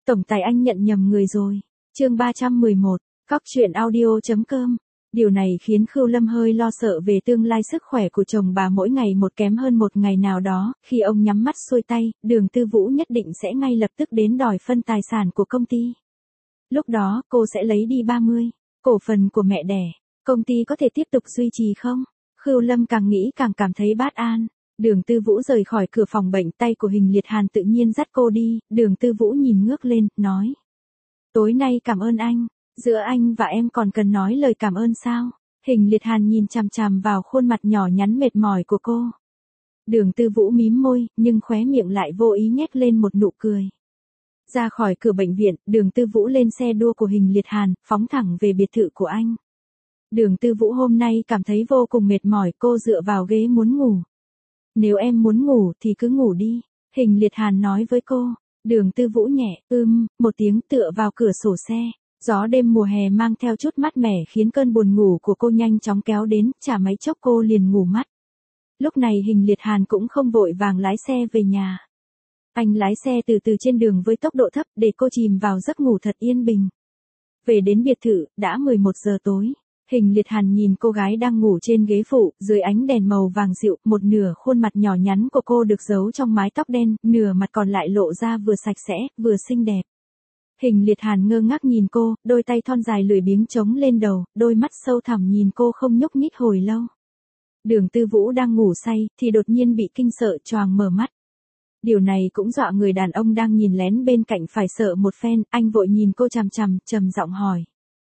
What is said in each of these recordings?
Tổng tài anh nhận nhầm người rồi. Chương 311, Cóc truyện audio.com. Điều này khiến Khưu Lâm hơi lo sợ về tương lai sức khỏe của chồng bà mỗi ngày một kém hơn một ngày nào đó, khi ông nhắm mắt xuôi tay, Đường Tư Vũ nhất định sẽ ngay lập tức đến đòi phân tài sản của công ty. Lúc đó, cô sẽ lấy đi 30 cổ phần của mẹ đẻ. Công ty có thể tiếp tục duy trì không? Khưu Lâm càng nghĩ càng cảm thấy bất an. Đường Tư Vũ rời khỏi cửa phòng bệnh, tay của Hình Liệt Hàn tự nhiên dắt cô đi. Đường Tư Vũ nhìn ngước lên, nói: tối nay cảm ơn anh. Giữa anh và em còn cần nói lời cảm ơn sao? Hình Liệt Hàn nhìn chằm chằm vào khuôn mặt nhỏ nhắn mệt mỏi của cô. Đường Tư Vũ mím môi, nhưng khóe miệng lại vô ý nhếch lên một nụ cười. Ra khỏi cửa bệnh viện, Đường Tư Vũ lên xe đua của Hình Liệt Hàn, phóng thẳng về biệt thự của anh. Đường Tư Vũ hôm nay cảm thấy vô cùng mệt mỏi, cô dựa vào ghế muốn ngủ. Nếu em muốn ngủ thì cứ ngủ đi, Hình Liệt Hàn nói với cô. Đường Tư Vũ nhẹ, một tiếng tựa vào cửa sổ xe. Gió đêm mùa hè mang theo chút mát mẻ khiến cơn buồn ngủ của cô nhanh chóng kéo đến, chả mấy chốc cô liền ngủ mất. Lúc này Hình Liệt Hàn cũng không vội vàng lái xe về nhà. Anh lái xe từ từ trên đường với tốc độ thấp để cô chìm vào giấc ngủ thật yên bình. Về đến biệt thự, đã 11 giờ tối. Hình Liệt Hàn nhìn cô gái đang ngủ trên ghế phụ, dưới ánh đèn màu vàng dịu, một nửa khuôn mặt nhỏ nhắn của cô được giấu trong mái tóc đen, nửa mặt còn lại lộ ra vừa sạch sẽ, vừa xinh đẹp. Hình Liệt Hàn ngơ ngác nhìn cô, đôi tay thon dài lười biếng chống lên đầu, đôi mắt sâu thẳm nhìn cô không nhúc nhích hồi lâu. Đường Tư Vũ đang ngủ say, thì đột nhiên bị kinh sợ choàng mở mắt. Điều này cũng dọa người đàn ông đang nhìn lén bên cạnh phải sợ một phen, anh vội nhìn cô chằm chằm, trầm giọng hỏi: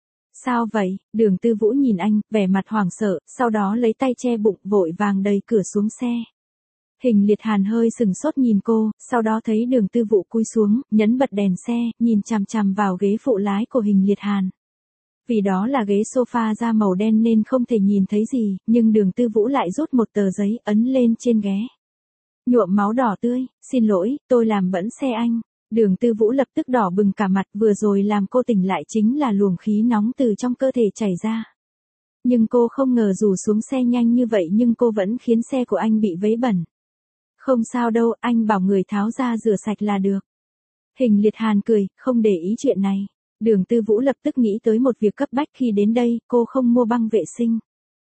sao vậy? Đường Tư Vũ nhìn anh, vẻ mặt hoảng sợ, sau đó lấy tay che bụng, vội vàng đẩy cửa xuống xe. Hình Liệt Hàn hơi sừng sốt nhìn cô, sau đó thấy Đường Tư Vũ cúi xuống, nhấn bật đèn xe, nhìn chằm chằm vào ghế phụ lái của Hình Liệt Hàn. Vì đó là ghế sofa da màu đen nên không thể nhìn thấy gì, nhưng Đường Tư Vũ lại rút một tờ giấy, ấn lên trên ghế. Nhuộm máu đỏ tươi, xin lỗi, tôi làm bẩn xe anh. Đường Tư Vũ lập tức đỏ bừng cả mặt, vừa rồi làm cô tỉnh lại chính là luồng khí nóng từ trong cơ thể chảy ra. Nhưng cô không ngờ dù xuống xe nhanh như vậy nhưng cô vẫn khiến xe của anh bị vấy bẩn. Không sao đâu, anh bảo người tháo ra rửa sạch là được. Hình Liệt Hàn cười, không để ý chuyện này. Đường Tư Vũ lập tức nghĩ tới một việc cấp bách khi đến đây, cô không mua băng vệ sinh.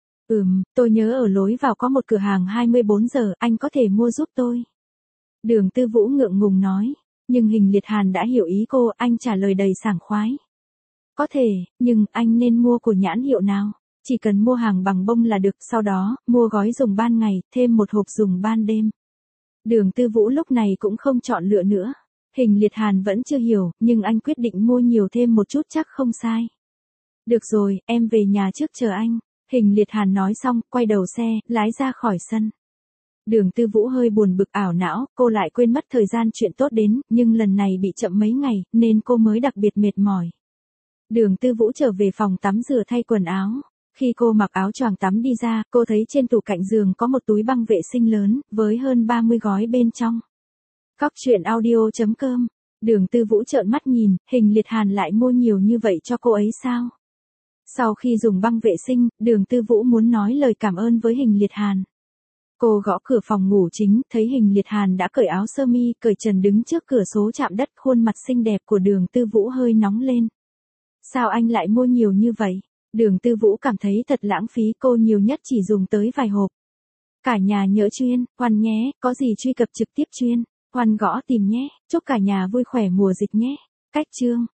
Tôi nhớ ở lối vào có một cửa hàng 24 giờ, anh có thể mua giúp tôi. Đường Tư Vũ ngượng ngùng nói, nhưng Hình Liệt Hàn đã hiểu ý cô, anh trả lời đầy sảng khoái. Có thể, nhưng anh nên mua của nhãn hiệu nào? Chỉ cần mua hàng bằng bông là được, sau đó, mua gói dùng ban ngày, thêm một hộp dùng ban đêm. Đường Tư Vũ lúc này cũng không chọn lựa nữa. Hình Liệt Hàn vẫn chưa hiểu, nhưng anh quyết định mua nhiều thêm một chút chắc không sai. Được rồi, em về nhà trước chờ anh. Hình Liệt Hàn nói xong, quay đầu xe, lái ra khỏi sân. Đường Tư Vũ hơi buồn bực ảo não, cô lại quên mất thời gian chuyện tốt đến, nhưng lần này bị chậm mấy ngày, nên cô mới đặc biệt mệt mỏi. Đường Tư Vũ trở về phòng tắm rửa thay quần áo. Khi cô mặc áo choàng tắm đi ra, cô thấy trên tủ cạnh giường có một túi băng vệ sinh lớn, với hơn 30 gói bên trong. Cóc truyện audio.com. Đường Tư Vũ trợn mắt nhìn, Hình Liệt Hàn lại mua nhiều như vậy cho cô ấy sao? Sau khi dùng băng vệ sinh, Đường Tư Vũ muốn nói lời cảm ơn với Hình Liệt Hàn. Cô gõ cửa phòng ngủ chính, thấy Hình Liệt Hàn đã cởi áo sơ mi, cởi trần đứng trước cửa số chạm đất, khuôn mặt xinh đẹp của Đường Tư Vũ hơi nóng lên. Sao anh lại mua nhiều như vậy? Đường Tư Vũ cảm thấy thật lãng phí, cô nhiều nhất chỉ dùng tới vài hộp. Cả nhà nhớ chuyên, Hoan nhé, có gì truy cập trực tiếp chuyên, Hoan gõ tìm nhé, chúc cả nhà vui khỏe mùa dịch nhé. Cách chương